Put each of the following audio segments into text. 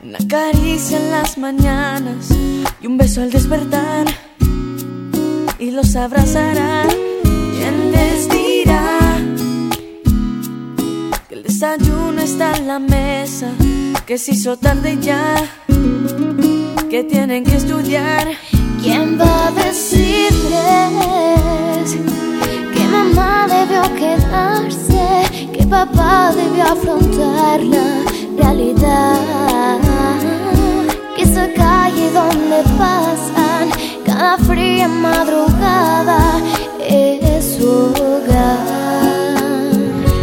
Una caricia en las mañanas y un beso al despertar, y los abrazará. ¿Quién les dirá que el desayuno está en la mesa, que se hizo tarde ya, que tienen que estudiar? ¿Quién va a decirles que mamá debió quedarse, que papá debió afrontar la realidad? Que esa calle donde pasan cada fría madrugada es su hogar.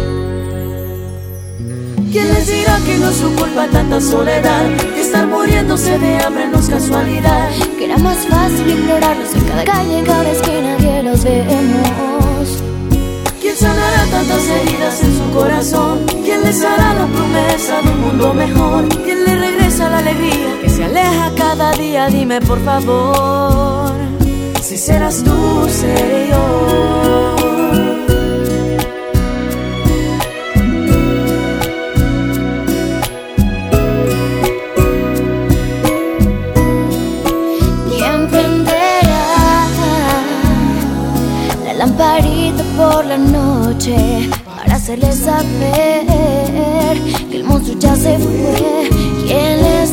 ¿Quién les dirá que no es su culpa tanta soledad, que estar muriéndose de hambre no es casualidad? Que era más fácil ignorarlos en cada calle, en cada esquina que los vemos. ¿Quién sanará tantas heridas en su corazón? ¿Quién les hará la promesa de un mundo mejor? ¿Quién le regresa la alegría que se aleja cada día? Dime por favor, si serás tú, seré yo. Lamparita por la noche para hacerles saber que el monstruo ya se fue. ¿Quién les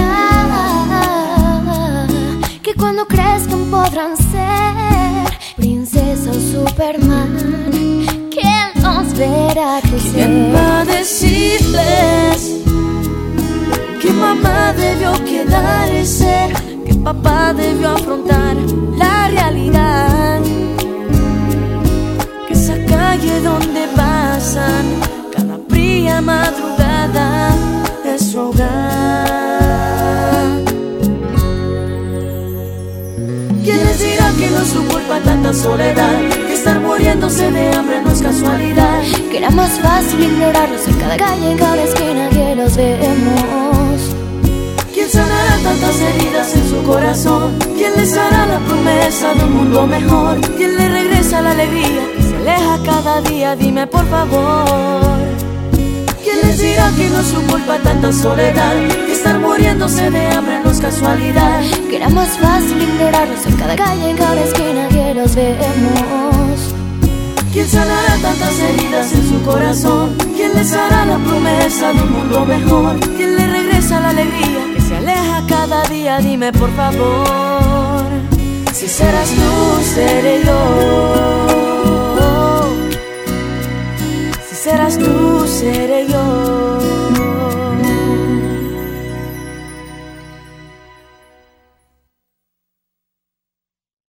dirá que cuando crezcan podrán ser princesa o Superman? ¿Quién nos verá crecer? ¿Quién va a decirles que mamá debió quedarse, que papá debió afrontar la realidad? Calle donde pasan cada fría madrugada es su hogar. ¿Quién les dirá que no es su culpa tanta soledad, que estar muriéndose de hambre no es casualidad? Que era más fácil ignorarlos en cada calle, en cada esquina que los vemos. ¿Quién sanará tantas heridas en su corazón? ¿Quién les hará la promesa de un mundo mejor? ¿Quién le regresa la alegría que se aleja cada día? Dime por favor. ¿Quién les dirá que no es su culpa tanta soledad, que estar muriéndose de hambre no es casualidad? Que era más fácil ignorarlos en cada calle, en cada esquina que los vemos. ¿Quién sanará tantas heridas en su corazón? ¿Quién les hará la promesa de un mundo mejor? ¿Quién le regresa la alegría que se aleja cada día? Dime por favor, si serás tú, seré yo. Si serás tú, seré yo.